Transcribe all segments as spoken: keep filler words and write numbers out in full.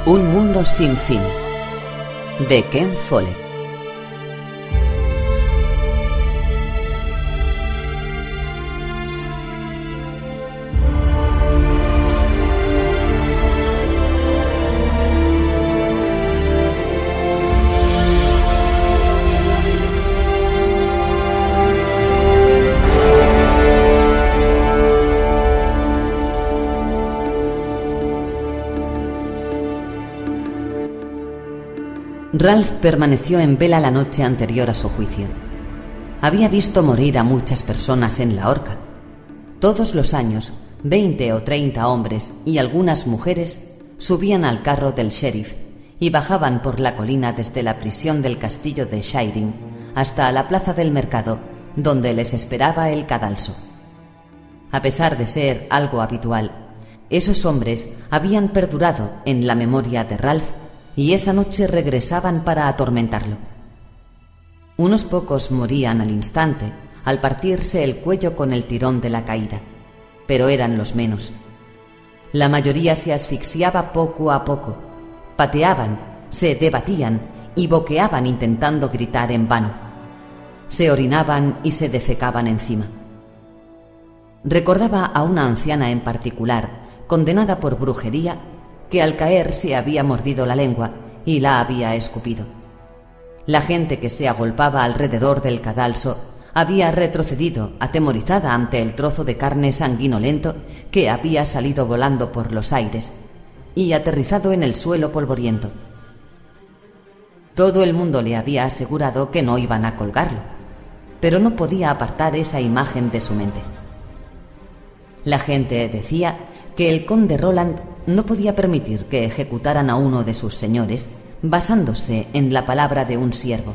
Un mundo sin fin, de Ken Follett. Ralph permaneció en vela la noche anterior a su juicio. Había visto morir a muchas personas en la horca. Todos los años, veinte o treinta hombres y algunas mujeres subían al carro del sheriff y bajaban por la colina desde la prisión del castillo de Shiring hasta la plaza del mercado, donde les esperaba el cadalso. A pesar de ser algo habitual, esos hombres habían perdurado en la memoria de Ralph y esa noche regresaban para atormentarlo. Unos pocos morían al instante, al partirse el cuello con el tirón de la caída, pero eran los menos. La mayoría se asfixiaba poco a poco, pateaban, se debatían y boqueaban intentando gritar en vano. Se orinaban y se defecaban encima. Recordaba a una anciana en particular, condenada por brujería, que al caer se había mordido la lengua y la había escupido. La gente que se agolpaba alrededor del cadalso había retrocedido atemorizada ante el trozo de carne sanguinolento que había salido volando por los aires y aterrizado en el suelo polvoriento. Todo el mundo le había asegurado que no iban a colgarlo, pero no podía apartar esa imagen de su mente. La gente decía que el conde Roland no podía permitir que ejecutaran a uno de sus señores basándose en la palabra de un siervo.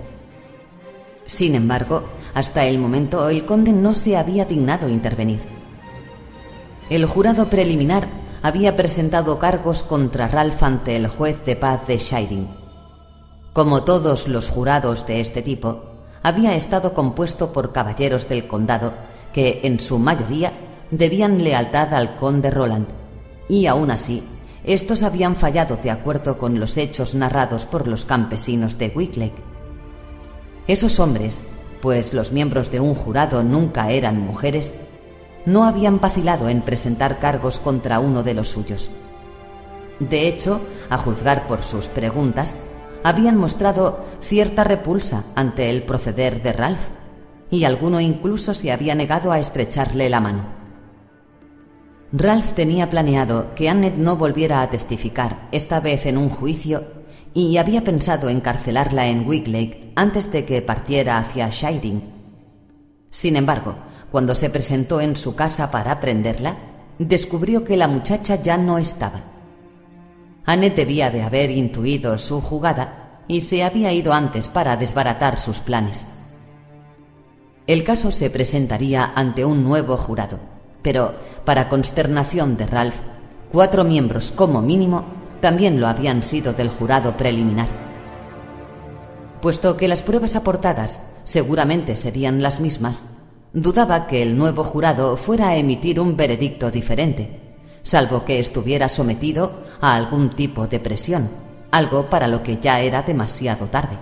Sin embargo, hasta el momento el conde no se había dignado intervenir. El jurado preliminar había presentado cargos contra Ralph ante el juez de paz de Shiring. Como todos los jurados de este tipo, había estado compuesto por caballeros del condado que, en su mayoría, debían lealtad al conde Roland, y aún así, estos habían fallado de acuerdo con los hechos narrados por los campesinos de Wicklake. Esos hombres, pues los miembros de un jurado nunca eran mujeres, no habían vacilado en presentar cargos contra uno de los suyos. De hecho, a juzgar por sus preguntas, habían mostrado cierta repulsa ante el proceder de Ralph, y alguno incluso se había negado a estrecharle la mano. Ralph tenía planeado que Annette no volviera a testificar, esta vez en un juicio, y había pensado encarcelarla en Wicklake antes de que partiera hacia Shiring. Sin embargo, cuando se presentó en su casa para prenderla, descubrió que la muchacha ya no estaba. Annette debía de haber intuido su jugada y se había ido antes para desbaratar sus planes. El caso se presentaría ante un nuevo jurado, pero, para consternación de Ralph, cuatro miembros como mínimo también lo habían sido del jurado preliminar. Puesto que las pruebas aportadas seguramente serían las mismas, dudaba que el nuevo jurado fuera a emitir un veredicto diferente, salvo que estuviera sometido a algún tipo de presión, algo para lo que ya era demasiado tarde.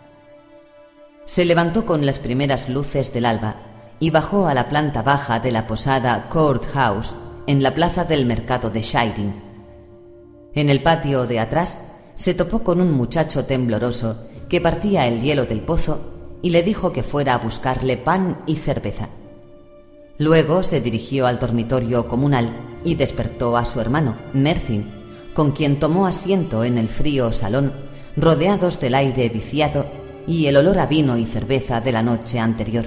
Se levantó con las primeras luces del alba y bajó a la planta baja de la posada Courthouse en la plaza del mercado de Shiring. En el patio de atrás se topó con un muchacho tembloroso que partía el hielo del pozo y le dijo que fuera a buscarle pan y cerveza. Luego se dirigió al dormitorio comunal y despertó a su hermano, Mervyn, con quien tomó asiento en el frío salón, rodeados del aire viciado y el olor a vino y cerveza de la noche anterior.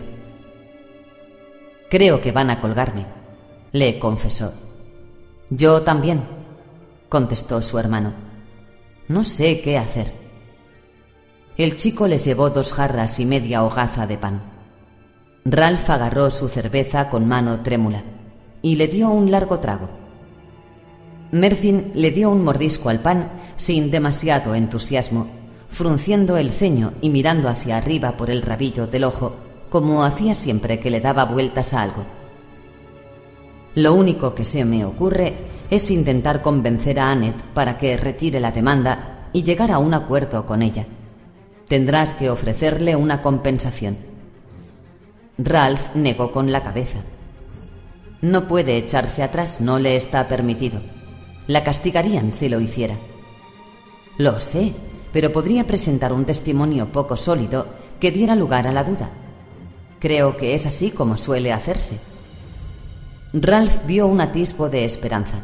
«Creo que van a colgarme», le confesó. «Yo también», contestó su hermano. «No sé qué hacer». El chico les llevó dos jarras y media hogaza de pan. Ralph agarró su cerveza con mano trémula y le dio un largo trago. Mervyn le dio un mordisco al pan sin demasiado entusiasmo, frunciendo el ceño y mirando hacia arriba por el rabillo del ojo, como hacía siempre que le daba vueltas a algo. Lo único que se me ocurre es intentar convencer a Annette para que retire la demanda y llegar a un acuerdo con ella. Tendrás que ofrecerle una compensación». Ralph negó con la cabeza. No puede echarse atrás, no le está permitido. La castigarían si lo hiciera. Lo sé, pero podría presentar un testimonio poco sólido que diera lugar a la duda. Creo que es así como suele hacerse. Ralph vio un atisbo de esperanza.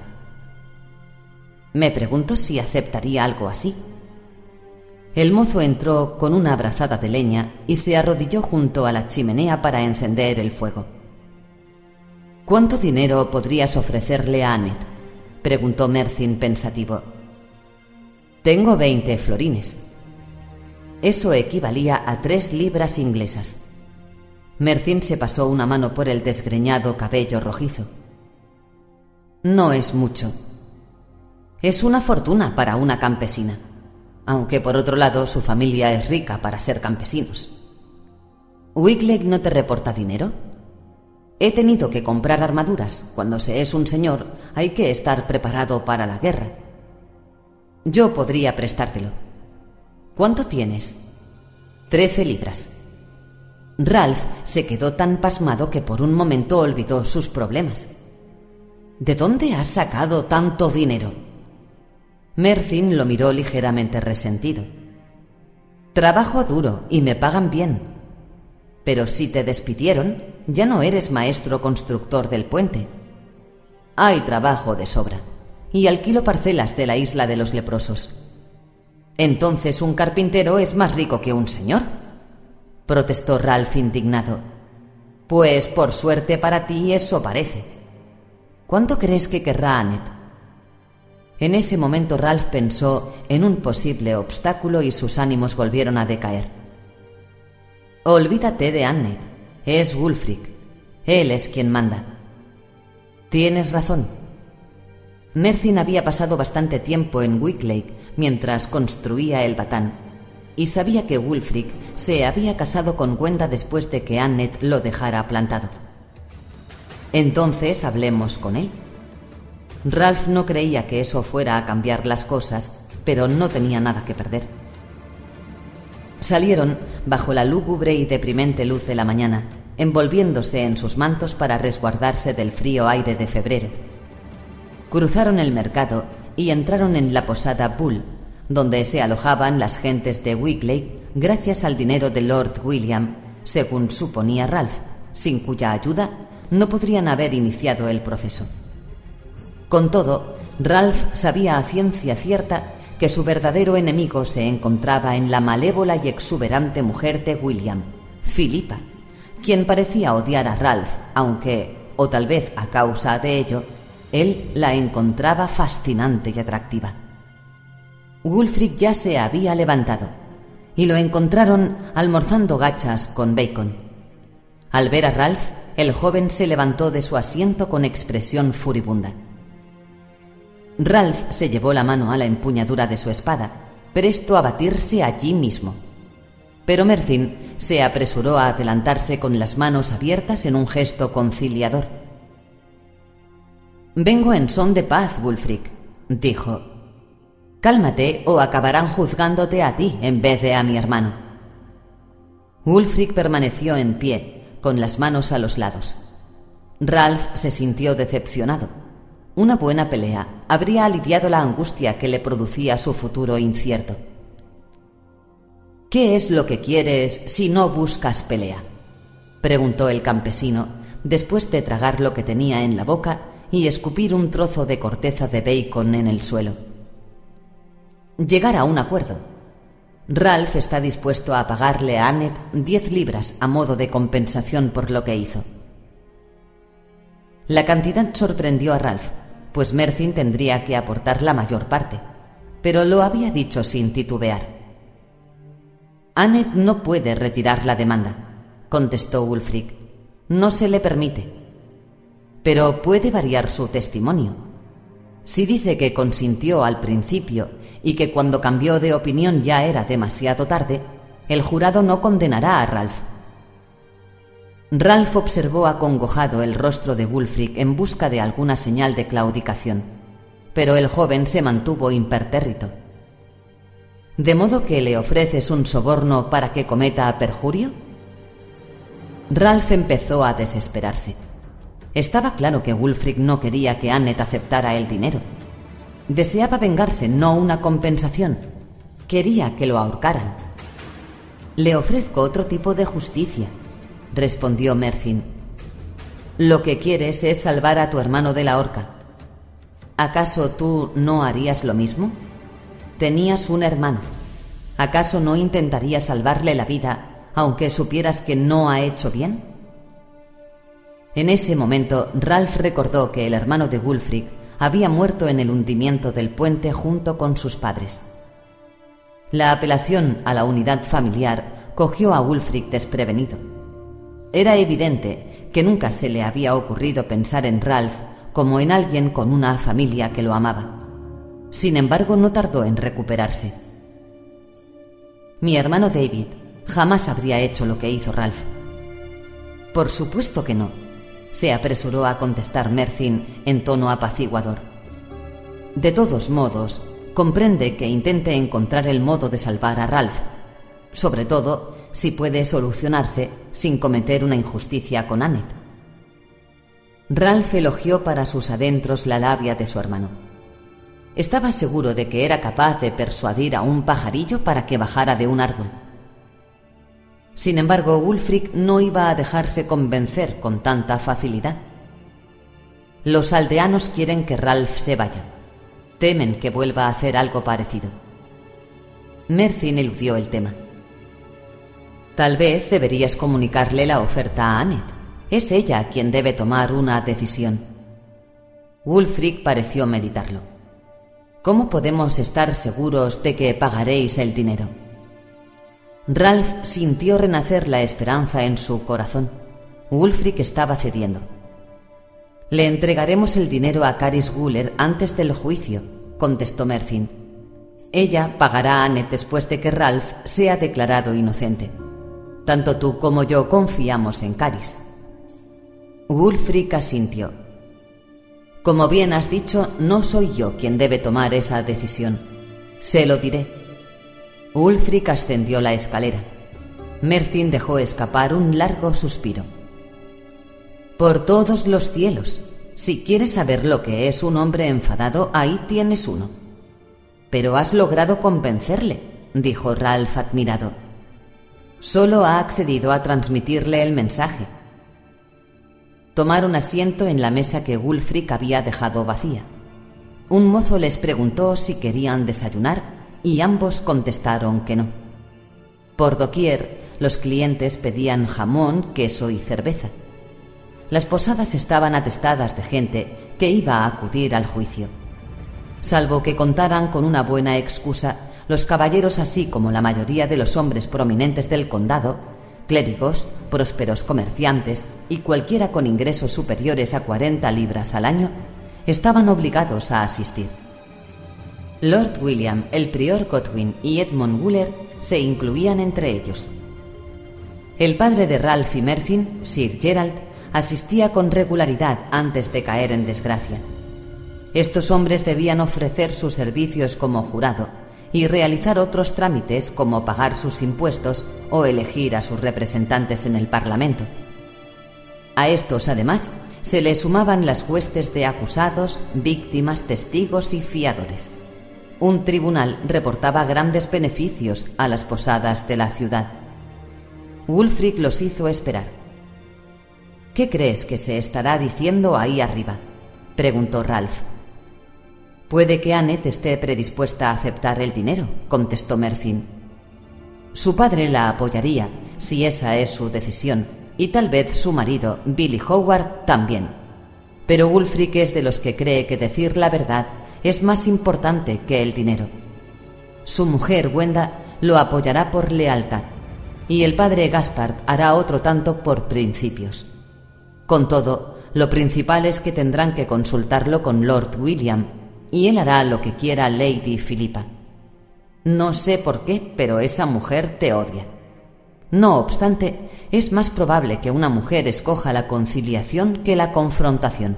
Me pregunto si aceptaría algo así. El mozo entró con una brazada de leña y se arrodilló junto a la chimenea para encender el fuego. «¿Cuánto dinero podrías ofrecerle a Annette?», preguntó Mercyn pensativo. «Tengo veinte florines». Eso equivalía a tres libras inglesas. Mercyn se pasó una mano por el desgreñado cabello rojizo. «No es mucho. Es una fortuna para una campesina. Aunque por otro lado su familia es rica para ser campesinos». «¿Wigley no te reporta dinero?». «He tenido que comprar armaduras. Cuando se es un señor hay que estar preparado para la guerra». «Yo podría prestártelo». «¿Cuánto tienes?». «Trece libras». Ralph se quedó tan pasmado que por un momento olvidó sus problemas. «¿De dónde has sacado tanto dinero?». Mercyn lo miró ligeramente resentido. «Trabajo duro y me pagan bien. Pero si te despidieron, ya no eres maestro constructor del puente. Hay trabajo de sobra, y alquilo parcelas de la isla de los leprosos». «Entonces un carpintero es más rico que un señor», protestó Ralph indignado. «Pues por suerte para ti eso parece. ¿Cuánto crees que querrá Annette?». En ese momento Ralph pensó en un posible obstáculo y sus ánimos volvieron a decaer. «Olvídate de Annette, es Wulfric. Él es quien manda». «Tienes razón». Mercyn había pasado bastante tiempo en Wigley mientras construía el batán, y sabía que Wulfric se había casado con Gwenda después de que Annette lo dejara plantado. «Entonces hablemos con él». Ralph no creía que eso fuera a cambiar las cosas, pero no tenía nada que perder. Salieron bajo la lúgubre y deprimente luz de la mañana, envolviéndose en sus mantos para resguardarse del frío aire de febrero. Cruzaron el mercado y entraron en la posada Bull, donde se alojaban las gentes de Wigley gracias al dinero de Lord William, según suponía Ralph, sin cuya ayuda no podrían haber iniciado el proceso. Con todo, Ralph sabía a ciencia cierta que su verdadero enemigo se encontraba en la malévola y exuberante mujer de William, Philippa, quien parecía odiar a Ralph, aunque, o tal vez a causa de ello, él la encontraba fascinante y atractiva. Wulfric ya se había levantado, y lo encontraron almorzando gachas con bacon. Al ver a Ralph, el joven se levantó de su asiento con expresión furibunda. Ralph se llevó la mano a la empuñadura de su espada, presto a batirse allí mismo. Pero Mercyn se apresuró a adelantarse con las manos abiertas en un gesto conciliador. «Vengo en son de paz, Wulfric», dijo. «Cálmate o acabarán juzgándote a ti en vez de a mi hermano». Wulfric permaneció en pie, con las manos a los lados. Ralph se sintió decepcionado. Una buena pelea habría aliviado la angustia que le producía su futuro incierto. «¿Qué es lo que quieres si no buscas pelea?», preguntó el campesino, después de tragar lo que tenía en la boca y escupir un trozo de corteza de bacon en el suelo. «Llegar a un acuerdo. Ralph está dispuesto a pagarle a Annette diez libras a modo de compensación por lo que hizo». La cantidad sorprendió a Ralph, pues Mercyn tendría que aportar la mayor parte, pero lo había dicho sin titubear. «Annette no puede retirar la demanda», contestó Wulfric. «No se le permite. Pero puede variar su testimonio. Si dice que consintió al principio y que cuando cambió de opinión ya era demasiado tarde, el jurado no condenará a Ralph». Ralph observó acongojado el rostro de Wulfric en busca de alguna señal de claudicación, pero el joven se mantuvo impertérrito. ¿De modo que le ofreces un soborno para que cometa perjurio? Ralph empezó a desesperarse. Estaba claro que Wulfric no quería que Annett aceptara el dinero. Deseaba vengarse, no una compensación. Quería que lo ahorcaran. Le ofrezco otro tipo de justicia, respondió Mercyn. Lo que quieres es salvar a tu hermano de la horca. ¿Acaso tú no harías lo mismo? Tenías un hermano. ¿Acaso no intentarías salvarle la vida, aunque supieras que no ha hecho bien? En ese momento, Ralph recordó que el hermano de Wulfric había muerto en el hundimiento del puente junto con sus padres. La apelación a la unidad familiar cogió a Wulfric desprevenido. Era evidente que nunca se le había ocurrido pensar en Ralph como en alguien con una familia que lo amaba. Sin embargo, no tardó en recuperarse. Mi hermano David jamás habría hecho lo que hizo Ralph. Por supuesto que no, se apresuró a contestar Mercyn en tono apaciguador. De todos modos, comprende que intente encontrar el modo de salvar a Ralph, sobre todo si puede solucionarse sin cometer una injusticia con Annett. Ralph elogió para sus adentros la labia de su hermano. Estaba seguro de que era capaz de persuadir a un pajarillo para que bajara de un árbol. Sin embargo, Wulfric no iba a dejarse convencer con tanta facilidad. Los aldeanos quieren que Ralph se vaya. Temen que vuelva a hacer algo parecido. Mercyn eludió el tema. Tal vez deberías comunicarle la oferta a Annett. Es ella quien debe tomar una decisión. Wulfric pareció meditarlo. ¿Cómo podemos estar seguros de que pagaréis el dinero? Ralph sintió renacer la esperanza en su corazón. Wulfric estaba cediendo. Le entregaremos el dinero a Caris Guller antes del juicio, contestó Mercyn. Ella pagará a Annett después de que Ralph sea declarado inocente. Tanto tú como yo confiamos en Caris. Wulfric asintió. Como bien has dicho, no soy yo quien debe tomar esa decisión. Se lo diré. Wulfric ascendió la escalera. Mercyn dejó escapar un largo suspiro. Por todos los cielos, si quieres saber lo que es un hombre enfadado, ahí tienes uno. Pero has logrado convencerle, dijo Ralph admirado. Solo ha accedido a transmitirle el mensaje. Tomaron asiento en la mesa que Wulfric había dejado vacía. Un mozo les preguntó si querían desayunar y ambos contestaron que no. Por doquier, los clientes pedían jamón, queso y cerveza. Las posadas estaban atestadas de gente que iba a acudir al juicio. Salvo que contaran con una buena excusa, los caballeros, así como la mayoría de los hombres prominentes del condado, clérigos, prósperos comerciantes y cualquiera con ingresos superiores a cuarenta libras al año, estaban obligados a asistir. Lord William, el prior Godwin y Edmund Wooler se incluían entre ellos. El padre de Ralph y Mercyn, Sir Gerald, asistía con regularidad antes de caer en desgracia. Estos hombres debían ofrecer sus servicios como jurado y realizar otros trámites como pagar sus impuestos o elegir a sus representantes en el Parlamento. A estos, además, se le sumaban las huestes de acusados, víctimas, testigos y fiadores. Un tribunal reportaba grandes beneficios a las posadas de la ciudad. Wulfric los hizo esperar. ¿Qué crees que se estará diciendo ahí arriba?, preguntó Ralph. Puede que Annett esté predispuesta a aceptar el dinero, contestó Mercyn. Su padre la apoyaría, si esa es su decisión, y tal vez su marido, Billy Howard, también. Pero Wulfric es de los que cree que decir la verdad es más importante que el dinero. Su mujer, Wenda, lo apoyará por lealtad, y el padre Gaspard hará otro tanto por principios. Con todo, lo principal es que tendrán que consultarlo con Lord William, y él hará lo que quiera Lady Philippa. No sé por qué, pero esa mujer te odia. No obstante, es más probable que una mujer escoja la conciliación que la confrontación.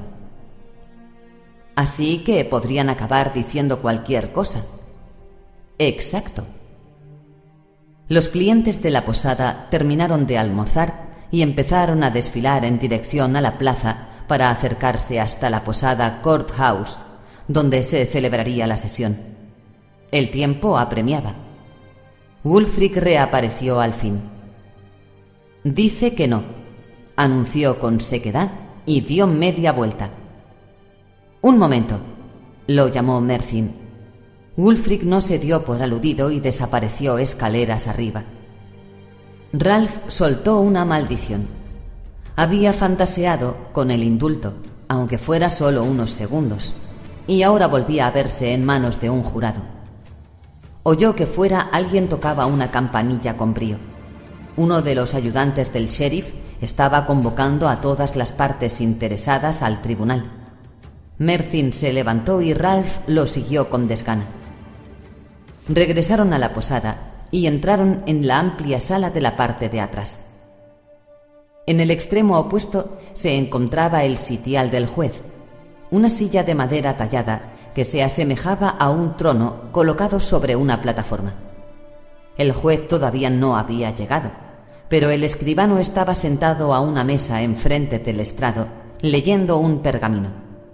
Así que podrían acabar diciendo cualquier cosa. Exacto. Los clientes de la posada terminaron de almorzar y empezaron a desfilar en dirección a la plaza para acercarse hasta la posada Courthouse, donde se celebraría la sesión. El tiempo apremiaba. Wulfric reapareció al fin. «Dice que no», anunció con sequedad y dio media vuelta. «Un momento», lo llamó Mercyn. Wulfric no se dio por aludido y desapareció escaleras arriba. Ralph soltó una maldición. Había fantaseado con el indulto, aunque fuera solo unos segundos, y ahora volvía a verse en manos de un jurado. Oyó que fuera alguien tocaba una campanilla con brío. Uno de los ayudantes del sheriff estaba convocando a todas las partes interesadas al tribunal. Mercyn se levantó y Ralph lo siguió con desgana. Regresaron a la posada y entraron en la amplia sala de la parte de atrás. En el extremo opuesto se encontraba el sitial del juez, una silla de madera tallada que se asemejaba a un trono colocado sobre una plataforma. El juez todavía no había llegado, pero el escribano estaba sentado a una mesa enfrente del estrado, leyendo un pergamino.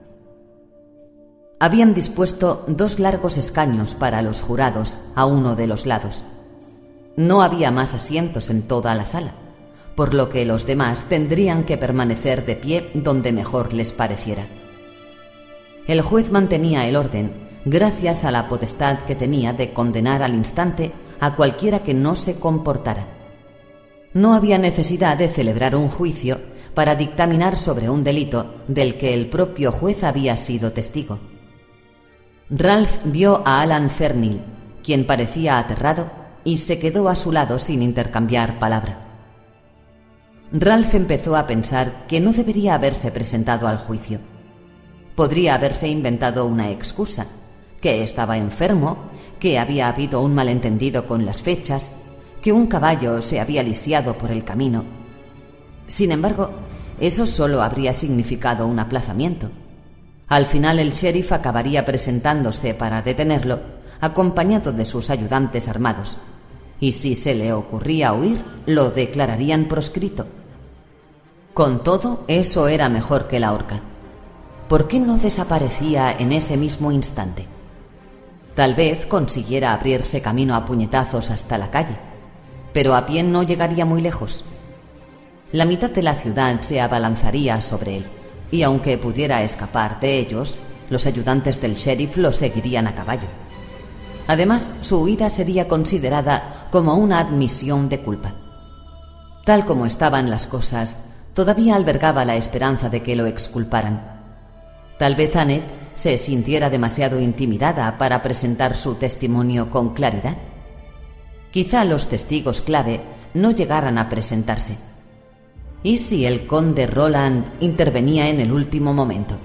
Habían dispuesto dos largos escaños para los jurados a uno de los lados. No había más asientos en toda la sala, por lo que los demás tendrían que permanecer de pie donde mejor les pareciera. El juez mantenía el orden gracias a la potestad que tenía de condenar al instante a cualquiera que no se comportara. No había necesidad de celebrar un juicio para dictaminar sobre un delito del que el propio juez había sido testigo. Ralph vio a Alan Fernil, quien parecía aterrado, y se quedó a su lado sin intercambiar palabra. Ralph empezó a pensar que no debería haberse presentado al juicio. Podría haberse inventado una excusa, que estaba enfermo, que había habido un malentendido con las fechas, que un caballo se había lisiado por el camino. Sin embargo, eso solo habría significado un aplazamiento. Al final el sheriff acabaría presentándose para detenerlo, acompañado de sus ayudantes armados, y si se le ocurría huir, lo declararían proscrito. Con todo, eso era mejor que la horca. ¿Por qué no desaparecía en ese mismo instante? Tal vez consiguiera abrirse camino a puñetazos hasta la calle, pero a pie no llegaría muy lejos. La mitad de la ciudad se abalanzaría sobre él, y aunque pudiera escapar de ellos, los ayudantes del sheriff lo seguirían a caballo. Además, su huida sería considerada como una admisión de culpa. Tal como estaban las cosas, todavía albergaba la esperanza de que lo exculparan. Tal vez Annette se sintiera demasiado intimidada para presentar su testimonio con claridad. Quizá los testigos clave no llegaran a presentarse. ¿Y si el conde Roland intervenía en el último momento?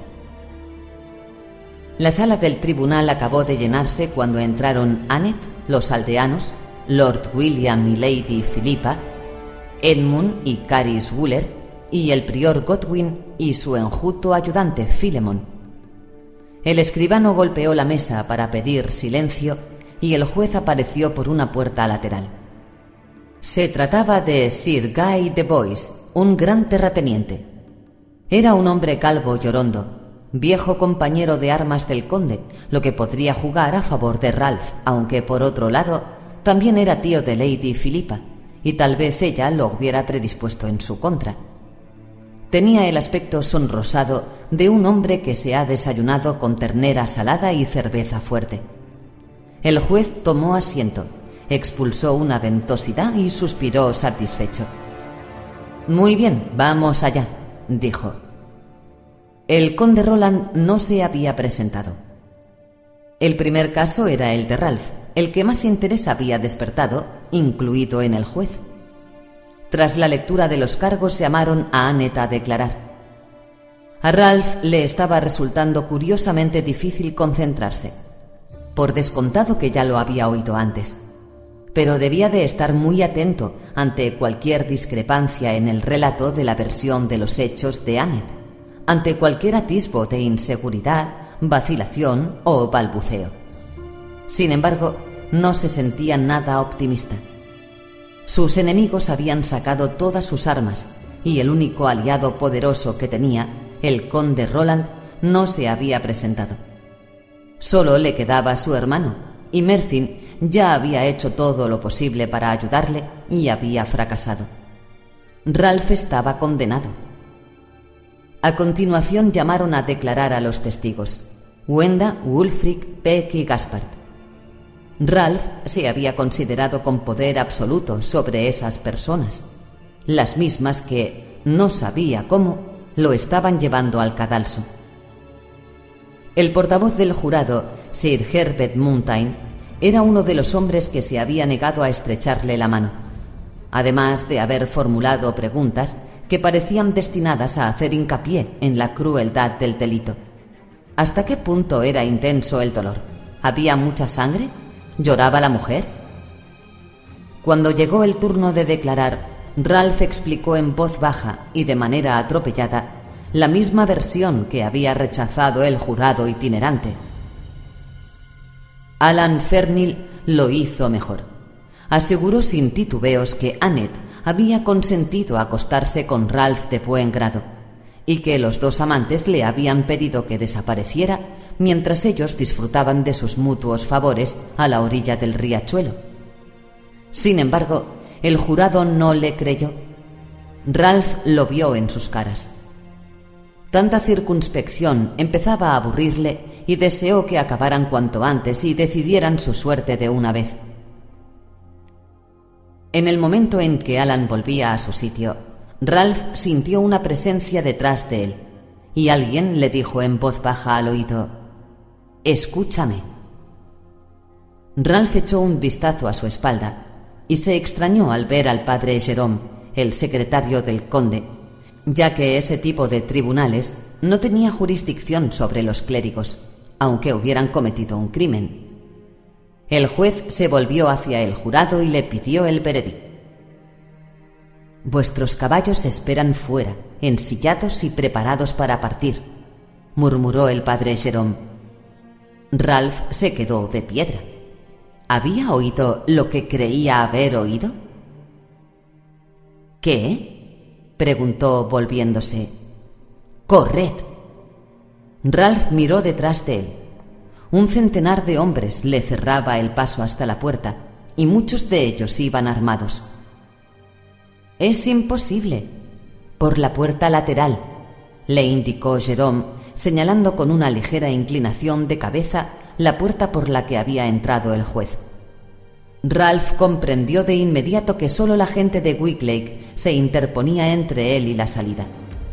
La sala del tribunal acabó de llenarse cuando entraron Annette, los aldeanos, Lord William y Lady Philippa, Edmund y Caris Wooler, y el prior Godwin y su enjuto ayudante Philemon. El escribano golpeó la mesa para pedir silencio y el juez apareció por una puerta lateral. Se trataba de Sir Guy de Bois, un gran terrateniente. Era un hombre calvo y orondo, viejo compañero de armas del conde, lo que podría jugar a favor de Ralph, aunque por otro lado también era tío de Lady Philippa, y tal vez ella lo hubiera predispuesto en su contra. Tenía el aspecto sonrosado de un hombre que se ha desayunado con ternera salada y cerveza fuerte. El juez tomó asiento, expulsó una ventosidad y suspiró satisfecho. «Muy bien, vamos allá», dijo. El conde Roland no se había presentado. El primer caso era el de Ralph, el que más interés había despertado, incluido en el juez. Tras la lectura de los cargos llamaron a Annette a declarar. A Ralph le estaba resultando curiosamente difícil concentrarse. Por descontado que ya lo había oído antes. pero debía de estar muy atento ante cualquier discrepancia en el relato de la versión de los hechos de Annette, ante cualquier atisbo de inseguridad, vacilación o balbuceo. Sin embargo, no se sentía nada optimista. Sus enemigos habían sacado todas sus armas y el único aliado poderoso que tenía, el conde Roland, no se había presentado. Solo le quedaba su hermano, y Mercyn ya había hecho todo lo posible para ayudarle y había fracasado. Ralph estaba condenado. A continuación llamaron a declarar a los testigos: Wenda, Wulfric, Peck y Gaspard. Ralph se había considerado con poder absoluto sobre esas personas, las mismas que, no sabía cómo, lo estaban llevando al cadalso. El portavoz del jurado, Sir Herbert Mountain, era uno de los hombres que se había negado a estrecharle la mano, además de haber formulado preguntas que parecían destinadas a hacer hincapié en la crueldad del delito. ¿Hasta qué punto era intenso el dolor? ¿Había mucha sangre? ¿Lloraba la mujer? Cuando llegó el turno de declarar, Ralph explicó en voz baja y de manera atropellada la misma versión que había rechazado el jurado itinerante. Alan Fernil lo hizo mejor. Aseguró sin titubeos que Annette había consentido acostarse con Ralph de buen grado y que los dos amantes le habían pedido que desapareciera mientras ellos disfrutaban de sus mutuos favores a la orilla del riachuelo. Sin embargo, el jurado no le creyó. Ralph lo vio en sus caras. Tanta circunspección empezaba a aburrirle y deseó que acabaran cuanto antes y decidieran su suerte de una vez. En el momento en que Alan volvía a su sitio, Ralph sintió una presencia detrás de él, y alguien le dijo en voz baja al oído: «Escúchame». Ralph echó un vistazo a su espalda y se extrañó al ver al padre Jerome, el secretario del conde, ya que ese tipo de tribunales no tenía jurisdicción sobre los clérigos, aunque hubieran cometido un crimen. El juez se volvió hacia el jurado y le pidió el veredicto. «Vuestros caballos esperan fuera, ensillados y preparados para partir», murmuró el padre Jerome. Ralph se quedó de piedra. ¿Había oído lo que creía haber oído? «¿Qué?», preguntó volviéndose. «Corred». Ralph miró detrás de él. Un centenar de hombres le cerraba el paso hasta la puerta, y muchos de ellos iban armados. «Es imposible. Por la puerta lateral», le indicó Jerome, señalando con una ligera inclinación de cabeza la puerta por la que había entrado el juez. Ralph comprendió de inmediato que solo la gente de Wicklake se interponía entre él y la salida.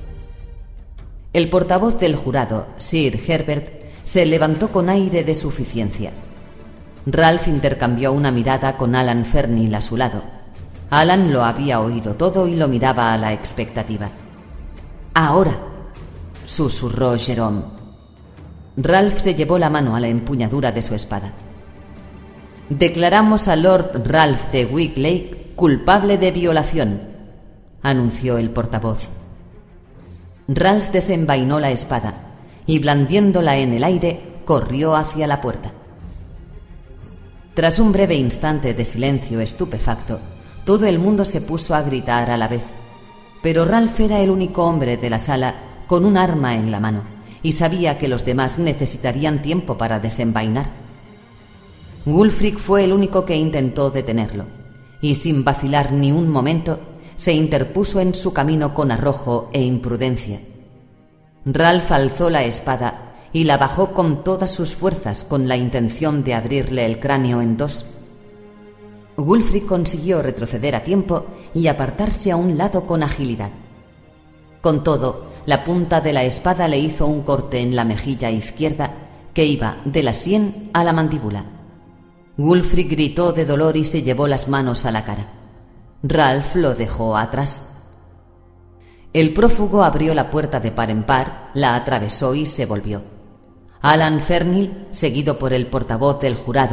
El portavoz del jurado, Sir Herbert, se levantó con aire de suficiencia. Ralph intercambió una mirada con Alan Fernil a su lado. Alan lo había oído todo y lo miraba a la expectativa. «Ahora», susurró Jerome. Ralph se llevó la mano a la empuñadura de su espada. «Declaramos a Lord Ralph de Wicklake culpable de violación», anunció el portavoz. Ralph desenvainó la espada y, blandiéndola en el aire, corrió hacia la puerta. Tras un breve instante de silencio estupefacto, todo el mundo se puso a gritar a la vez, pero Ralph era el único hombre de la sala con un arma en la mano y sabía que los demás necesitarían tiempo para desenvainar. Wulfric fue el único que intentó detenerlo, y sin vacilar ni un momento, se interpuso en su camino con arrojo e imprudencia. Ralph alzó la espada y la bajó con todas sus fuerzas con la intención de abrirle el cráneo en dos. Wulfric consiguió retroceder a tiempo y apartarse a un lado con agilidad. Con todo, la punta de la espada le hizo un corte en la mejilla izquierda que iba de la sien a la mandíbula. Wulfric gritó de dolor y se llevó las manos a la cara. Ralph lo dejó atrás. El prófugo abrió la puerta de par en par, la atravesó y se volvió. Alan Fernil, seguido por el portavoz del jurado,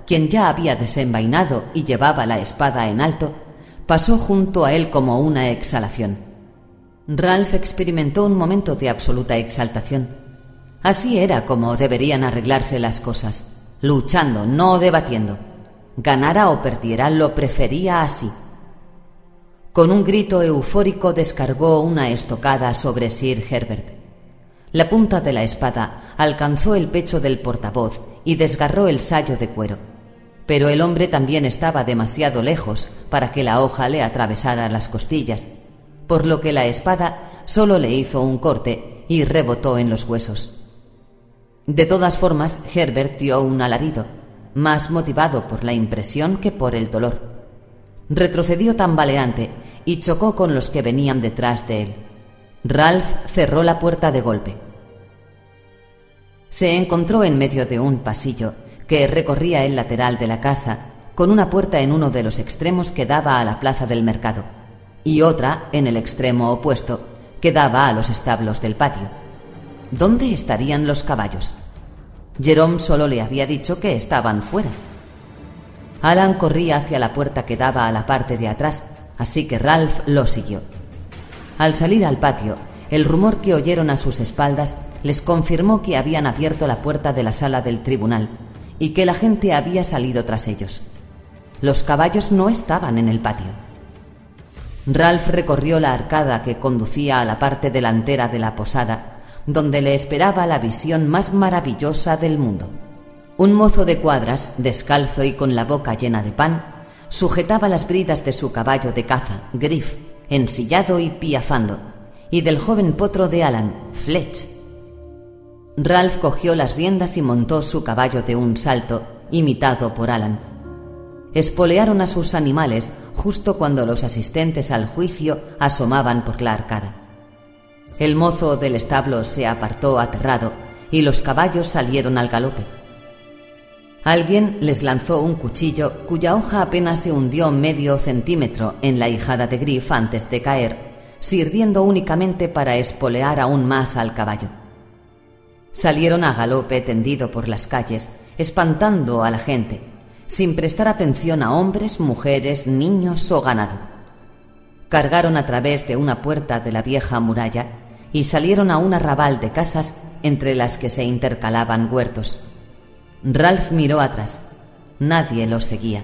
quien ya había desenvainado y llevaba la espada en alto, pasó junto a él como una exhalación. Ralph experimentó un momento de absoluta exaltación. Así era como deberían arreglarse las cosas, luchando, no debatiendo. Ganara o perdiera, lo prefería así. Con un grito eufórico descargó una estocada sobre Sir Herbert. La punta de la espada alcanzó el pecho del portavoz y desgarró el sayo de cuero. Pero el hombre también estaba demasiado lejos para que la hoja le atravesara las costillas, por lo que la espada solo le hizo un corte y rebotó en los huesos. De todas formas, Herbert dio un alarido, más motivado por la impresión que por el dolor. Retrocedió tambaleante y chocó con los que venían detrás de él. Ralph cerró la puerta de golpe. Se encontró en medio de un pasillo que recorría el lateral de la casa, con una puerta en uno de los extremos que daba a la plaza del mercado, y otra en el extremo opuesto, que daba a los establos del patio. ¿Dónde estarían los caballos? Jerome solo le había dicho que estaban fuera. Alan corría hacia la puerta que daba a la parte de atrás, así que Ralph lo siguió. Al salir al patio, el rumor que oyeron a sus espaldas les confirmó que habían abierto la puerta de la sala del tribunal y que la gente había salido tras ellos. Los caballos no estaban en el patio. Ralph recorrió la arcada que conducía a la parte delantera de la posada, donde le esperaba la visión más maravillosa del mundo. Un mozo de cuadras, descalzo y con la boca llena de pan, sujetaba las bridas de su caballo de caza, Griff, ensillado y piafando, y del joven potro de Alan, Fletch. Ralph cogió las riendas y montó su caballo de un salto, imitado por Alan. Espolearon a sus animales justo cuando los asistentes al juicio asomaban por la arcada. El mozo del establo se apartó aterrado y los caballos salieron al galope. Alguien les lanzó un cuchillo cuya hoja apenas se hundió medio centímetro en la ijada de Griff antes de caer, sirviendo únicamente para espolear aún más al caballo. Salieron a galope tendido por las calles, espantando a la gente, sin prestar atención a hombres, mujeres, niños o ganado. Cargaron a través de una puerta de la vieja muralla y salieron a un arrabal de casas entre las que se intercalaban huertos. Ralph miró atrás. Nadie los seguía.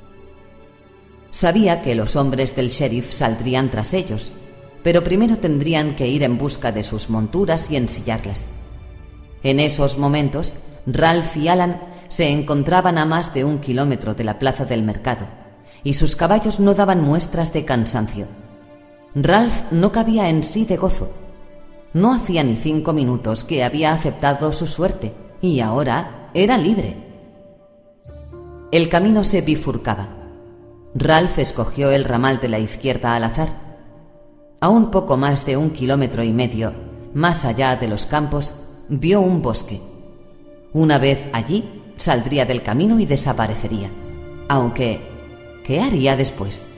Sabía que los hombres del sheriff saldrían tras ellos, pero primero tendrían que ir en busca de sus monturas y ensillarlas. En esos momentos, Ralph y Alan se encontraban a más de un kilómetro de la plaza del mercado, y sus caballos no daban muestras de cansancio. Ralph no cabía en sí de gozo. No hacía ni cinco minutos que había aceptado su suerte, y ahora era libre. El camino se bifurcaba. Ralph escogió el ramal de la izquierda al azar. A un poco más de un kilómetro y medio, más allá de los campos, vio un bosque. Una vez allí, saldría del camino y desaparecería. Aunque, ¿qué haría después?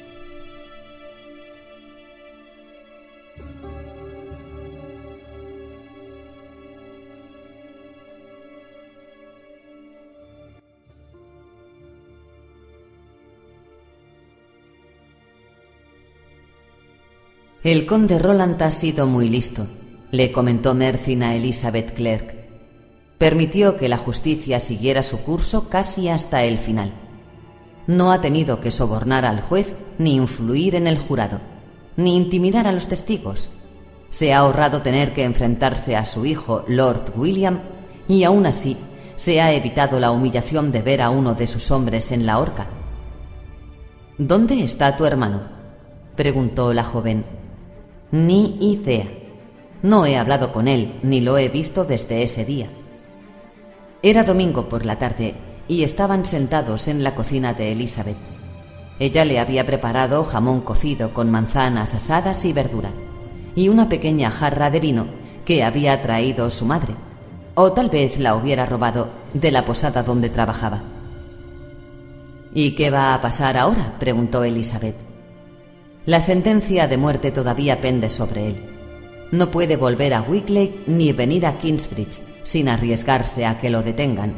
El conde Roland ha sido muy listo, le comentó Mercyn a Elizabeth Clerk. Permitió que la justicia siguiera su curso casi hasta el final. No ha tenido que sobornar al juez, ni influir en el jurado, ni intimidar a los testigos. Se ha ahorrado tener que enfrentarse a su hijo, Lord William, y aún así se ha evitado la humillación de ver a uno de sus hombres en la horca. ¿Dónde está tu hermano?, preguntó la joven. Ni idea. No he hablado con él, ni lo he visto desde ese día. Era domingo por la tarde y estaban sentados en la cocina de Elizabeth. Ella le había preparado jamón cocido con manzanas asadas y verdura, y una pequeña jarra de vino que había traído su madre, o tal vez la hubiera robado de la posada donde trabajaba. ¿Y qué va a pasar ahora?, preguntó Elizabeth. La sentencia de muerte todavía pende sobre él. No puede volver a Wicklake ni venir a Kingsbridge sin arriesgarse a que lo detengan.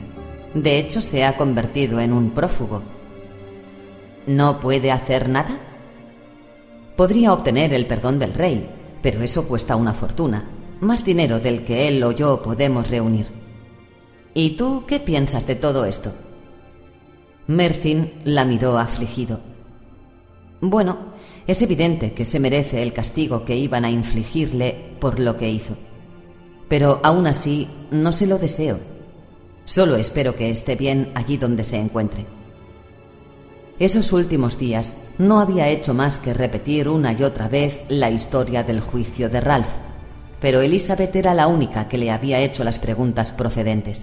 De hecho, se ha convertido en un prófugo. ¿No puede hacer nada? Podría obtener el perdón del rey, pero eso cuesta una fortuna, más dinero del que él o yo podemos reunir. ¿Y tú qué piensas de todo esto? Mercyn la miró afligido. Bueno, es evidente que se merece el castigo que iban a infligirle por lo que hizo. Pero aún así, no se lo deseo. Solo espero que esté bien allí donde se encuentre. Esos últimos días no había hecho más que repetir una y otra vez la historia del juicio de Ralph, pero Elizabeth era la única que le había hecho las preguntas procedentes.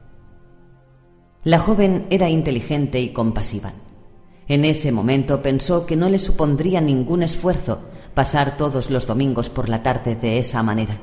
La joven era inteligente y compasiva. En ese momento pensó que no le supondría ningún esfuerzo pasar todos los domingos por la tarde de esa manera.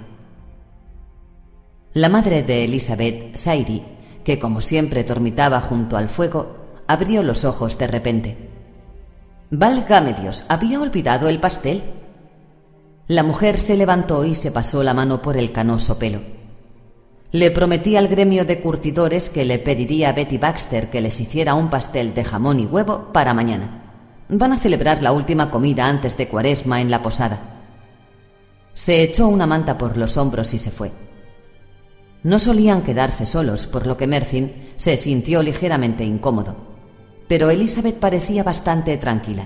La madre de Elizabeth, Sairi, que como siempre dormitaba junto al fuego, abrió los ojos de repente. «¡Válgame Dios! ¿Había olvidado el pastel?» La mujer se levantó y se pasó la mano por el canoso pelo. Le prometí al gremio de curtidores que le pediría a Betty Baxter que les hiciera un pastel de jamón y huevo para mañana. Van a celebrar la última comida antes de Cuaresma en la posada. Se echó una manta por los hombros y se fue. No solían quedarse solos, por lo que Mercyn se sintió ligeramente incómodo, pero Elizabeth parecía bastante tranquila.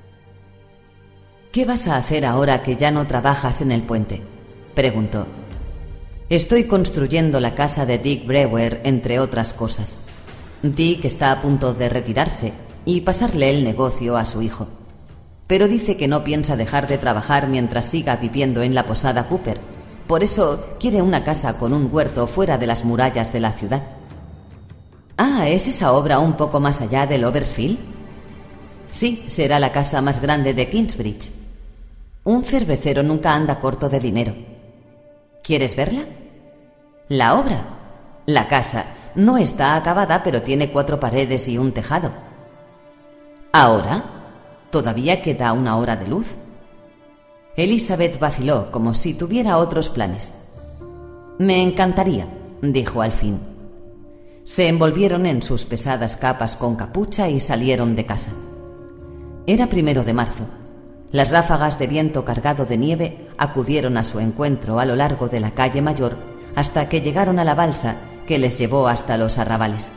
«¿Qué vas a hacer ahora que ya no trabajas en el puente?», preguntó. «Estoy construyendo la casa de Dick Brewer, entre otras cosas. Dick está a punto de retirarse y pasarle el negocio a su hijo, pero dice que no piensa dejar de trabajar mientras siga viviendo en la posada Cooper. Por eso quiere una casa con un huerto fuera de las murallas de la ciudad». «Ah, ¿es esa obra un poco más allá del Oversfield?» «Sí, será la casa más grande de Kingsbridge. Un cervecero nunca anda corto de dinero. ¿Quieres verla?» «¿La obra?» «La casa. No está acabada, pero tiene cuatro paredes y un tejado». «¿Ahora? ¿Todavía queda una hora de luz?» Elizabeth vaciló como si tuviera otros planes. «Me encantaría», dijo al fin. Se envolvieron en sus pesadas capas con capucha y salieron de casa. Era primero de marzo. Las ráfagas de viento cargado de nieve acudieron a su encuentro a lo largo de la calle mayor hasta que llegaron a la balsa que les llevó hasta los arrabales.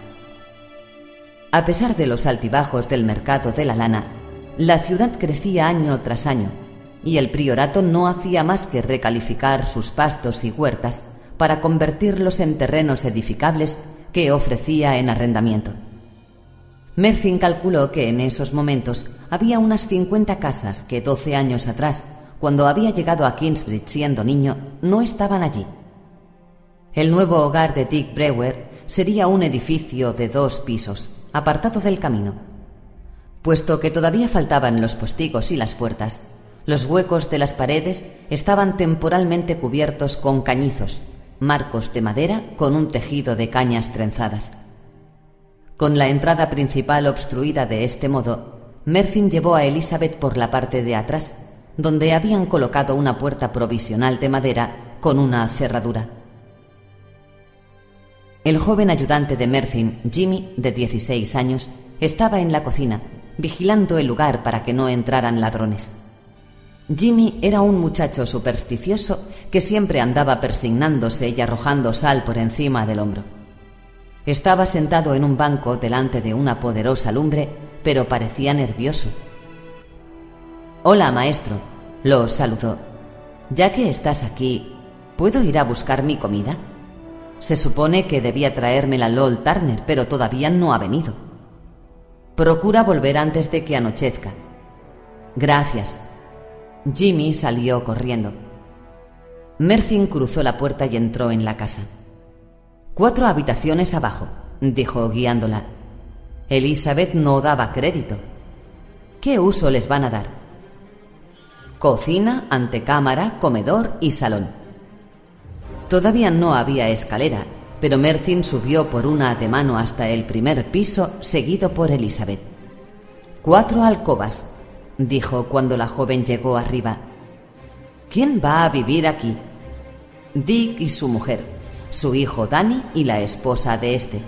A pesar de los altibajos del mercado de la lana, la ciudad crecía año tras año, y el priorato no hacía más que recalificar sus pastos y huertas para convertirlos en terrenos edificables que ofrecía en arrendamiento. Mercyn calculó que en esos momentos había unas cincuenta casas que doce años atrás, cuando había llegado a Kingsbridge siendo niño, no estaban allí. El nuevo hogar de Dick Brewer sería un edificio de dos pisos, apartado del camino. Puesto que todavía faltaban los postigos y las puertas, los huecos de las paredes estaban temporalmente cubiertos con cañizos, marcos de madera con un tejido de cañas trenzadas. Con la entrada principal obstruida de este modo, Mercyn llevó a Elizabeth por la parte de atrás, donde habían colocado una puerta provisional de madera con una cerradura. El joven ayudante de Mercyn, Jimmy, de dieciséis años, estaba en la cocina, vigilando el lugar para que no entraran ladrones. Jimmy era un muchacho supersticioso que siempre andaba persignándose y arrojando sal por encima del hombro. Estaba sentado en un banco delante de una poderosa lumbre, pero parecía nervioso. «Hola, maestro», lo saludó. «Ya que estás aquí, ¿puedo ir a buscar mi comida? Se supone que debía traérmela Lord Turner, pero todavía no ha venido. Procura volver antes de que anochezca». «Gracias». Jimmy salió corriendo. Mercyn cruzó la puerta y entró en la casa. «Cuatro habitaciones abajo», dijo guiándola. Elizabeth no daba crédito. «¿Qué uso les van a dar?» «Cocina, antecámara, comedor y salón». Todavía no había escalera, pero Mercyn subió por una de mano hasta el primer piso, seguido por Elizabeth. «Cuatro alcobas», dijo cuando la joven llegó arriba. «¿Quién va a vivir aquí?» «Dick y su mujer, su hijo Danny y la esposa de este».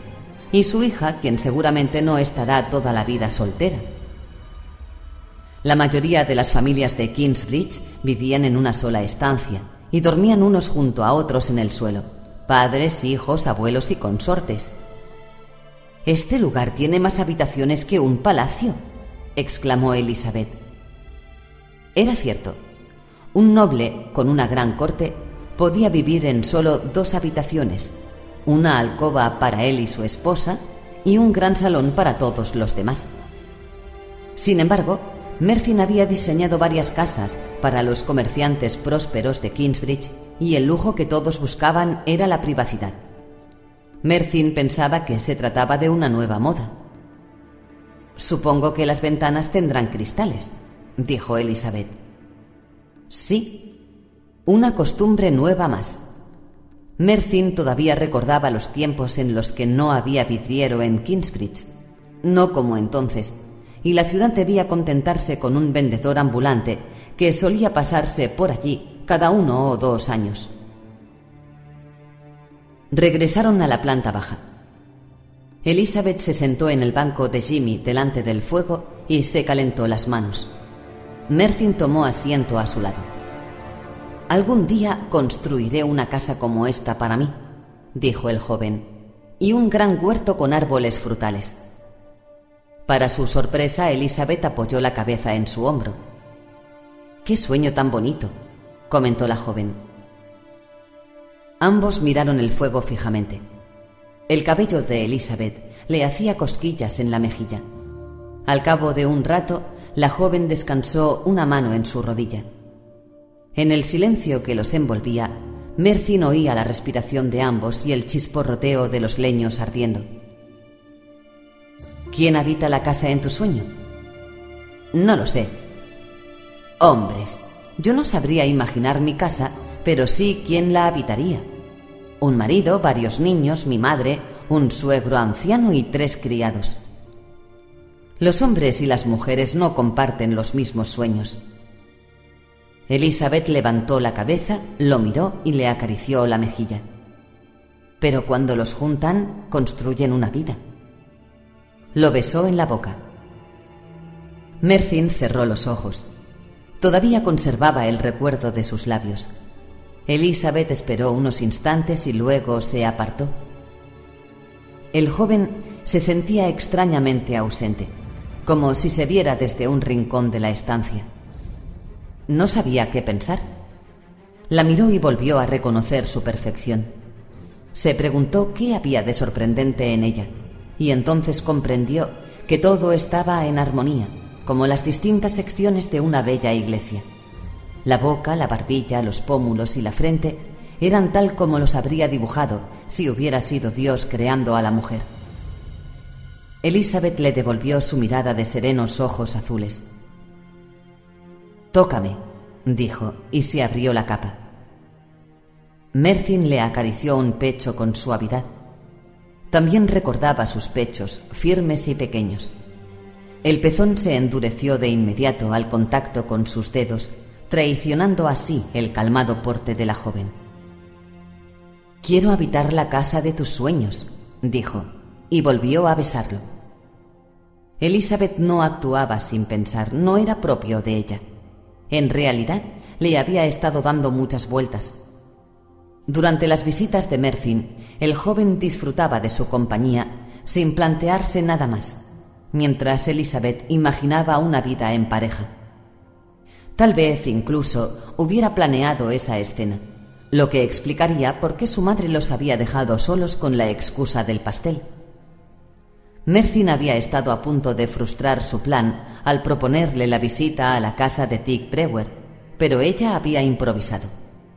y su hija, quien seguramente no estará toda la vida soltera. La mayoría de las familias de Kingsbridge vivían en una sola estancia y dormían unos junto a otros en el suelo, padres, hijos, abuelos y consortes. «Este lugar tiene más habitaciones que un palacio», exclamó Elizabeth. Era cierto. Un noble con una gran corte podía vivir en solo dos habitaciones, una alcoba para él y su esposa y un gran salón para todos los demás. Sin embargo, Merthyn había diseñado varias casas para los comerciantes prósperos de Kingsbridge y el lujo que todos buscaban era la privacidad. Merthyn pensaba que se trataba de una nueva moda. «Supongo que las ventanas tendrán cristales», dijo Elizabeth. «Sí, una costumbre nueva más». Merthyn todavía recordaba los tiempos en los que no había vidriero en Kingsbridge, no como entonces, y la ciudad debía contentarse con un vendedor ambulante que solía pasarse por allí cada uno o dos años. Regresaron a la planta baja. Elizabeth se sentó en el banco de Jimmy delante del fuego y se calentó las manos. Merthyn tomó asiento a su lado. «Algún día construiré una casa como esta para mí», dijo el joven, «y un gran huerto con árboles frutales». Para su sorpresa, Elizabeth apoyó la cabeza en su hombro. «¡Qué sueño tan bonito!», comentó la joven. Ambos miraron el fuego fijamente. El cabello de Elizabeth le hacía cosquillas en la mejilla. Al cabo de un rato, la joven descansó una mano en su rodilla. En el silencio que los envolvía, Merthyn oía la respiración de ambos y el chisporroteo de los leños ardiendo. «¿Quién habita la casa en tu sueño?» «No lo sé». «Hombres, yo no sabría imaginar mi casa, pero sí quién la habitaría. Un marido, varios niños, mi madre, un suegro anciano y tres criados». Los hombres y las mujeres no comparten los mismos sueños. Elizabeth levantó la cabeza, lo miró y le acarició la mejilla. «Pero cuando los juntan, construyen una vida». Lo besó en la boca. Merthyn cerró los ojos. Todavía conservaba el recuerdo de sus labios. Elizabeth esperó unos instantes y luego se apartó. El joven se sentía extrañamente ausente, como si se viera desde un rincón de la estancia. No sabía qué pensar. La miró y volvió a reconocer su perfección. Se preguntó qué había de sorprendente en ella, y entonces comprendió que todo estaba en armonía, como las distintas secciones de una bella iglesia. La boca, la barbilla, los pómulos y la frente eran tal como los habría dibujado si hubiera sido Dios creando a la mujer. Elizabeth le devolvió su mirada de serenos ojos azules. «Tócame», dijo, y se abrió la capa. Merthyn le acarició un pecho con suavidad. También recordaba sus pechos, firmes y pequeños. El pezón se endureció de inmediato al contacto con sus dedos, traicionando así el calmado porte de la joven. «Quiero habitar la casa de tus sueños», dijo, y volvió a besarlo. Elizabeth no actuaba sin pensar, no era propio de ella. En realidad, le había estado dando muchas vueltas. Durante las visitas de Merthyn, el joven disfrutaba de su compañía sin plantearse nada más, mientras Elizabeth imaginaba una vida en pareja. Tal vez incluso hubiera planeado esa escena, lo que explicaría por qué su madre los había dejado solos con la excusa del pastel. Merthyn había estado a punto de frustrar su plan al proponerle la visita a la casa de Dick Brewer, pero ella había improvisado.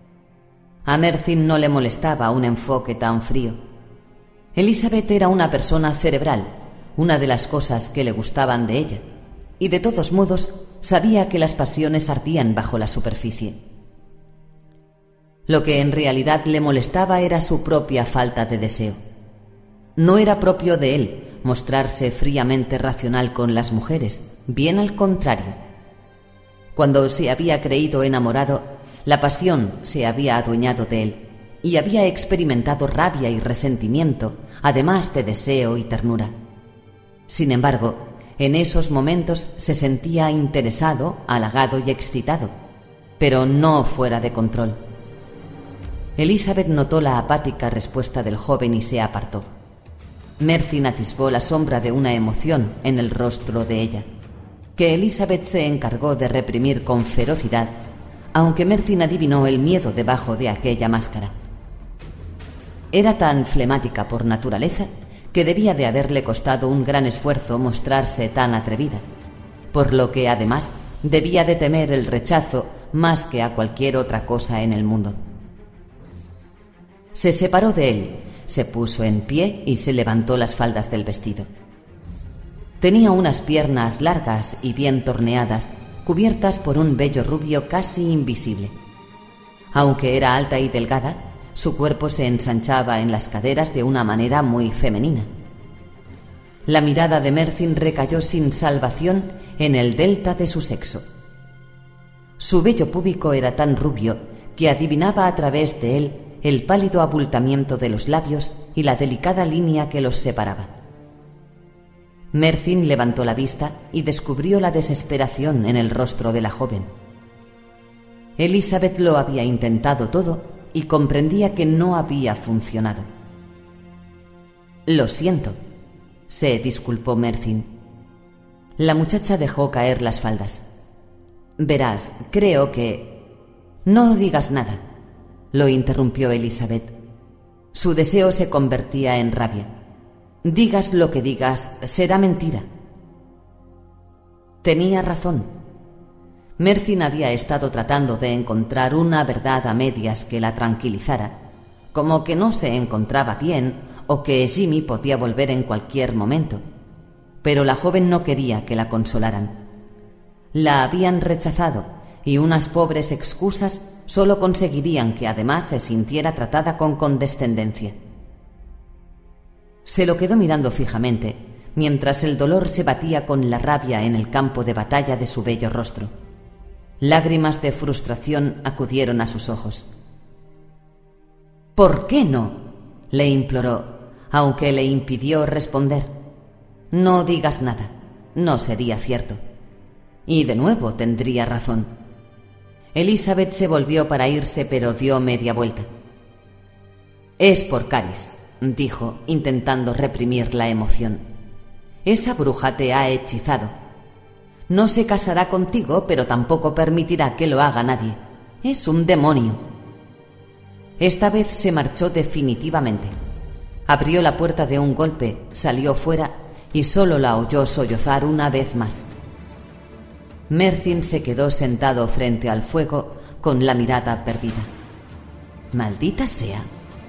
A Merthyn no le molestaba un enfoque tan frío. Elizabeth era una persona cerebral, una de las cosas que le gustaban de ella, y de todos modos sabía que las pasiones ardían bajo la superficie. Lo que en realidad le molestaba era su propia falta de deseo. No era propio de él mostrarse fríamente racional con las mujeres, bien al contrario. Cuando se había creído enamorado, la pasión se había adueñado de él, y había experimentado rabia y resentimiento, además de deseo y ternura. Sin embargo, en esos momentos se sentía interesado, halagado y excitado, pero no fuera de control. Elizabeth notó la apática respuesta del joven y se apartó. Mercyn atisbó la sombra de una emoción en el rostro de ella, que Elizabeth se encargó de reprimir con ferocidad, aunque Mercyn adivinó el miedo debajo de aquella máscara. Era tan flemática por naturaleza que debía de haberle costado un gran esfuerzo mostrarse tan atrevida, por lo que además debía de temer el rechazo más que a cualquier otra cosa en el mundo. Se separó de él, se puso en pie y se levantó las faldas del vestido. Tenía unas piernas largas y bien torneadas, cubiertas por un vello rubio casi invisible. Aunque era alta y delgada, su cuerpo se ensanchaba en las caderas de una manera muy femenina. La mirada de Mercyn recayó sin salvación en el delta de su sexo. Su vello púbico era tan rubio que adivinaba a través de él el pálido abultamiento de los labios y la delicada línea que los separaba. Mercyn levantó la vista y descubrió la desesperación en el rostro de la joven. Elizabeth lo había intentado todo y comprendía que no había funcionado. «Lo siento», se disculpó Mercyn. La muchacha dejó caer las faldas. «Verás, creo que...» «No digas nada», lo interrumpió Elizabeth. Su deseo se convertía en rabia. «Digas lo que digas, será mentira». Tenía razón. Mercyn había estado tratando de encontrar una verdad a medias que la tranquilizara, como que no se encontraba bien o que Jimmy podía volver en cualquier momento, pero la joven no quería que la consolaran. La habían rechazado y unas pobres excusas solo conseguirían que además se sintiera tratada con condescendencia. Se lo quedó mirando fijamente, mientras el dolor se batía con la rabia en el campo de batalla de su bello rostro. Lágrimas de frustración acudieron a sus ojos. «¿Por qué no?», le imploró, aunque le impidió responder. «No digas nada, no sería cierto». Y de nuevo tendría razón. Elizabeth se volvió para irse, pero dio media vuelta. «Es por Caris», dijo, intentando reprimir la emoción. «Esa bruja te ha hechizado. No se casará contigo, pero tampoco permitirá que lo haga nadie. Es un demonio». Esta vez se marchó definitivamente. Abrió la puerta de un golpe, salió fuera y solo la oyó sollozar una vez más. Mercyn se quedó sentado frente al fuego con la mirada perdida. «Maldita sea».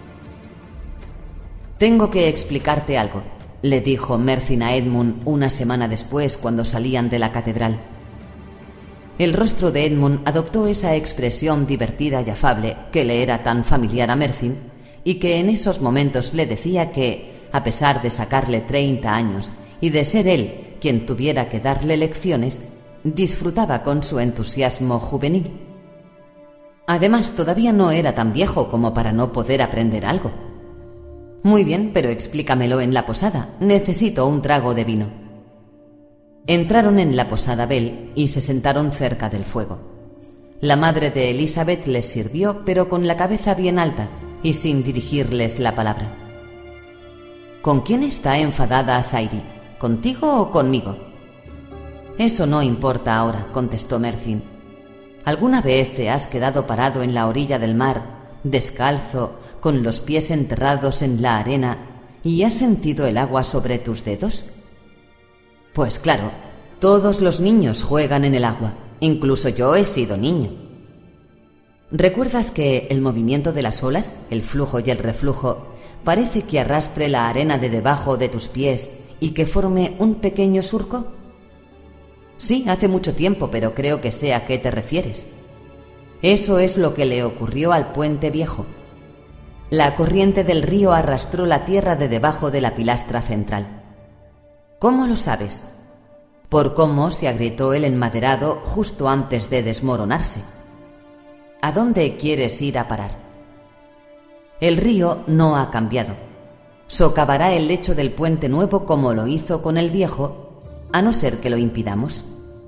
«Tengo que explicarte algo», le dijo Mercyn a Edmund una semana después cuando salían de la catedral. El rostro de Edmund adoptó esa expresión divertida y afable que le era tan familiar a Mercyn y que en esos momentos le decía que, a pesar de sacarle treinta años y de ser él quien tuviera que darle lecciones, disfrutaba con su entusiasmo juvenil. Además, todavía no era tan viejo como para no poder aprender algo. «Muy bien, pero explícamelo en la posada. Necesito un trago de vino». Entraron en la posada Bell y se sentaron cerca del fuego. La madre de Elizabeth les sirvió, pero con la cabeza bien alta y sin dirigirles la palabra. «¿Con quién está enfadada Sairi? ¿Contigo o conmigo?» «Eso no importa ahora», contestó Mercyn. «¿Alguna vez te has quedado parado en la orilla del mar, descalzo, con los pies enterrados en la arena, y has sentido el agua sobre tus dedos?» «Pues claro, todos los niños juegan en el agua, incluso yo he sido niño». ¿Recuerdas que el movimiento de las olas, el flujo y el reflujo, parece que arrastre la arena de debajo de tus pies y que forme un pequeño surco? Sí, hace mucho tiempo, pero creo que sé a qué te refieres. Eso es lo que le ocurrió al puente viejo. La corriente del río arrastró la tierra de debajo de la pilastra central. ¿Cómo lo sabes? Por cómo se agrietó el enmaderado justo antes de desmoronarse. ¿A dónde quieres ir a parar? El río no ha cambiado. Socavará el lecho del puente nuevo como lo hizo con el viejo, a no ser que lo impidamos.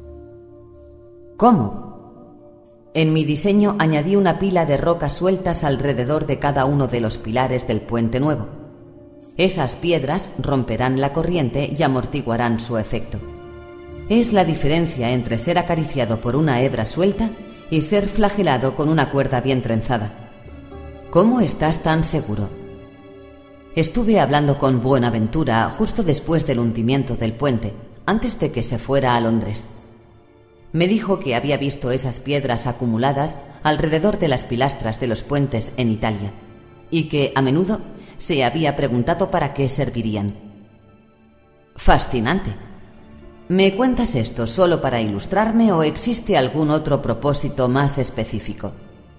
¿Cómo? En mi diseño añadí una pila de rocas sueltas alrededor de cada uno de los pilares del puente nuevo. Esas piedras romperán la corriente y amortiguarán su efecto. Es la diferencia entre ser acariciado por una hebra suelta y ser flagelado con una cuerda bien trenzada. ¿Cómo estás tan seguro? Estuve hablando con Buenaventura justo después del hundimiento del puente, antes de que se fuera a Londres. Me dijo que había visto esas piedras acumuladas alrededor de las pilastras de los puentes en Italia, y que, a menudo, se había preguntado para qué servirían. Fascinante. ¿Me cuentas esto solo para ilustrarme o existe algún otro propósito más específico?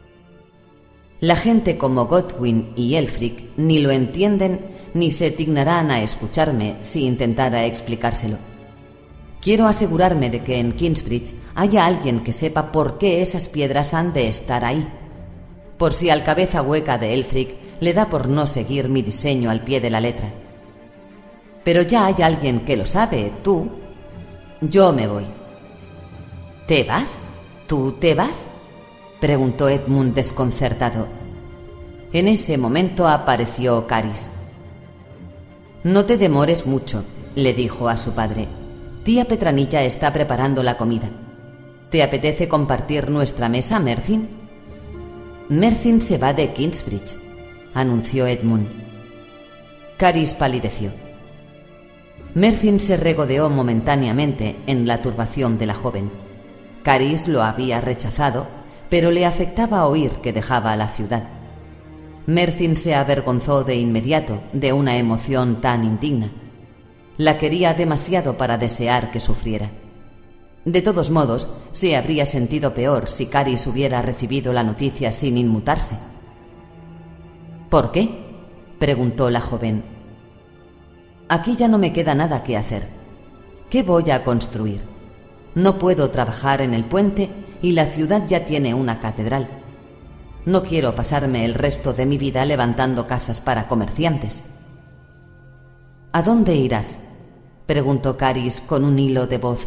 La gente como Godwin y Elfric ni lo entienden ni se dignarán a escucharme si intentara explicárselo. Quiero asegurarme de que en Kingsbridge haya alguien que sepa por qué esas piedras han de estar ahí. Por si al cabeza hueca de Elfric le da por no seguir mi diseño al pie de la letra. Pero ya hay alguien que lo sabe, tú. Yo me voy. ¿Te vas? ¿Tú te vas?, preguntó Edmund desconcertado. En ese momento apareció Caris. No te demores mucho, le dijo a su padre. Tía Petranilla está preparando la comida. ¿Te apetece compartir nuestra mesa, Mercyn? Mercyn se va de Kingsbridge, anunció Edmund. Caris palideció. Mercyn se regodeó momentáneamente en la turbación de la joven. Caris lo había rechazado, pero le afectaba oír que dejaba la ciudad. Mercyn se avergonzó de inmediato de una emoción tan indigna. La quería demasiado para desear que sufriera. De todos modos, se habría sentido peor si Caris hubiera recibido la noticia sin inmutarse. ¿Por qué?, preguntó la joven. Aquí ya no me queda nada que hacer. ¿Qué voy a construir? No puedo trabajar en el puente y la ciudad ya tiene una catedral. No quiero pasarme el resto de mi vida levantando casas para comerciantes. ¿A dónde irás?, preguntó Caris con un hilo de voz.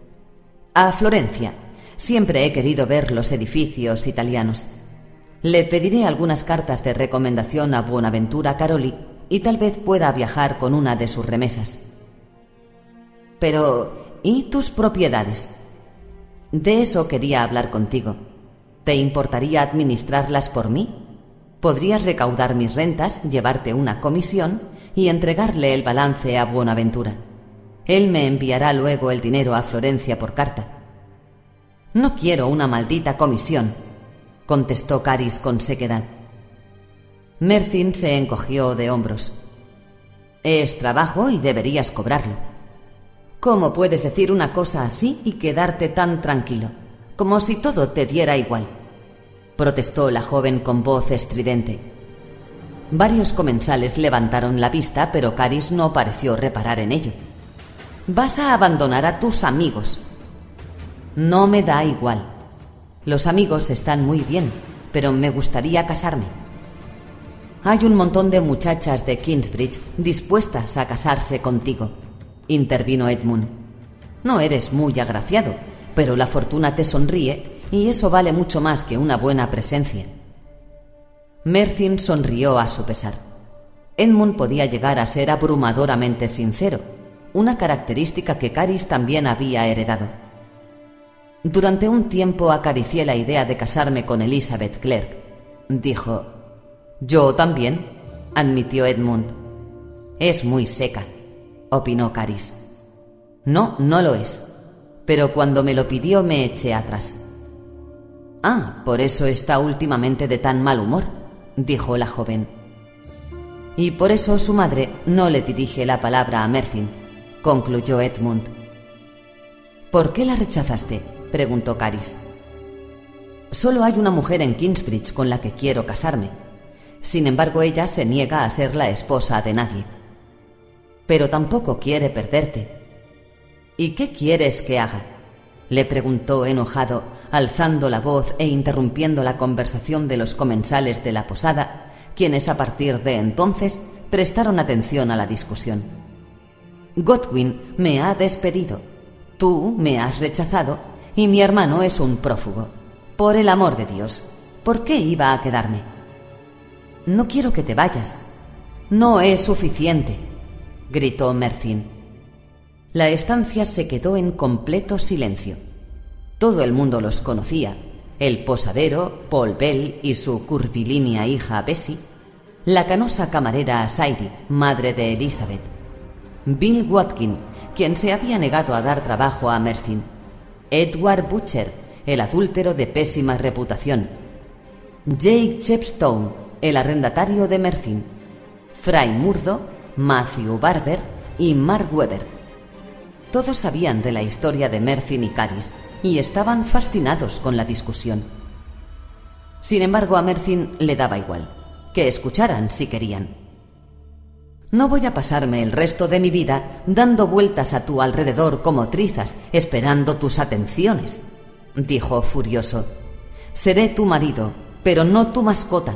A Florencia. Siempre he querido ver los edificios italianos. Le pediré algunas cartas de recomendación a Buenaventura Caroli y tal vez pueda viajar con una de sus remesas. Pero, ¿y tus propiedades? De eso quería hablar contigo. ¿Te importaría administrarlas por mí? Podrías recaudar mis rentas, llevarte una comisión y entregarle el balance a Buenaventura. Él me enviará luego el dinero a Florencia por carta. No quiero una maldita comisión, contestó Caris con sequedad. Mercyn se encogió de hombros. Es trabajo y deberías cobrarlo. ¿Cómo puedes decir una cosa así y quedarte tan tranquilo, como si todo te diera igual?, protestó la joven con voz estridente. Varios comensales levantaron la vista, pero Caris no pareció reparar en ello. Vas a abandonar a tus amigos. No me da igual. Los amigos están muy bien, pero me gustaría casarme. Hay un montón de muchachas de Kingsbridge dispuestas a casarse contigo, intervino Edmund. No eres muy agraciado, pero la fortuna te sonríe y eso vale mucho más que una buena presencia. Mercyn sonrió a su pesar. Edmund podía llegar a ser abrumadoramente sincero, una característica que Caris también había heredado. Durante un tiempo acaricié la idea de casarme con Elizabeth Clerk, dijo. Yo también, admitió Edmund. Es muy seca, opinó Caris. No, no lo es, pero cuando me lo pidió me eché atrás. Ah, por eso está últimamente de tan mal humor, dijo la joven. Y por eso su madre no le dirige la palabra a Mercyn, concluyó Edmund. ¿Por qué la rechazaste?, preguntó Caris. Solo hay una mujer en Kingsbridge con la que quiero casarme. Sin embargo, ella se niega a ser la esposa de nadie. Pero tampoco quiere perderte. ¿Y qué quieres que haga?, le preguntó enojado, alzando la voz e interrumpiendo la conversación de los comensales de la posada, quienes a partir de entonces prestaron atención a la discusión. Godwin me ha despedido, tú me has rechazado y mi hermano es un prófugo. Por el amor de Dios, ¿por qué iba a quedarme? No quiero que te vayas. No es suficiente, gritó Mercyn. La estancia se quedó en completo silencio. Todo el mundo los conocía: el posadero, Paul Bell y su curvilínea hija Bessie, la canosa camarera Sairi, madre de Elizabeth, Bill Watkin, quien se había negado a dar trabajo a Mercyn, Edward Butcher, el adúltero de pésima reputación, Jake Chepstow, el arrendatario de Mercyn, Fry Murdo, Matthew Barber y Mark Webber. Todos sabían de la historia de Mercyn y Caris y estaban fascinados con la discusión. Sin embargo, a Mercyn le daba igual, que escucharan si querían. No voy a pasarme el resto de mi vida dando vueltas a tu alrededor como trizas, esperando tus atenciones, dijo furioso. Seré tu marido, pero no tu mascota.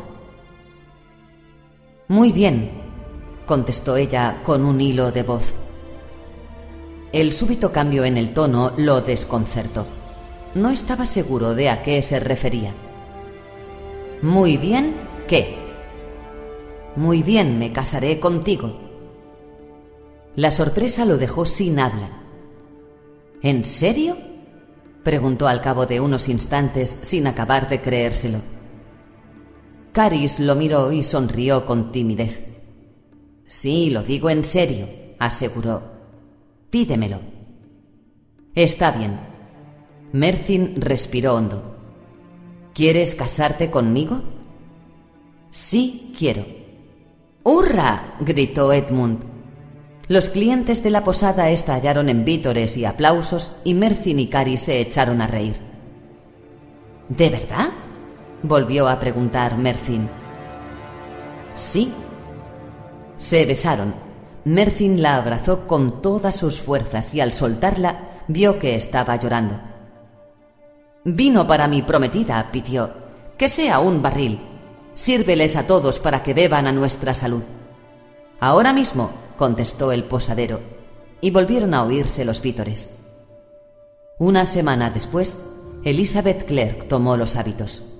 Muy bien, contestó ella con un hilo de voz. El súbito cambio en el tono lo desconcertó. No estaba seguro de a qué se refería. Muy bien, ¿qué? Muy bien, me casaré contigo. La sorpresa lo dejó sin habla. ¿En serio?, preguntó al cabo de unos instantes sin acabar de creérselo. Caris lo miró y sonrió con timidez. Sí, lo digo en serio, aseguró. Pídemelo. Está bien. Mercyn respiró hondo. ¿Quieres casarte conmigo? Sí, quiero. ¡Hurra!, gritó Edmund. Los clientes de la posada estallaron en vítores y aplausos y Mercyn y Caris se echaron a reír. ¿De verdad?, volvió a preguntar Mercyn. Sí. Se besaron. Mercyn la abrazó con todas sus fuerzas y al soltarla vio que estaba llorando. Vino para mi prometida, pidió. Que sea un barril. Sírveles a todos para que beban a nuestra salud. Ahora mismo, contestó el posadero, y volvieron a oírse los vítores. Una semana después, Elizabeth Clerk tomó los hábitos.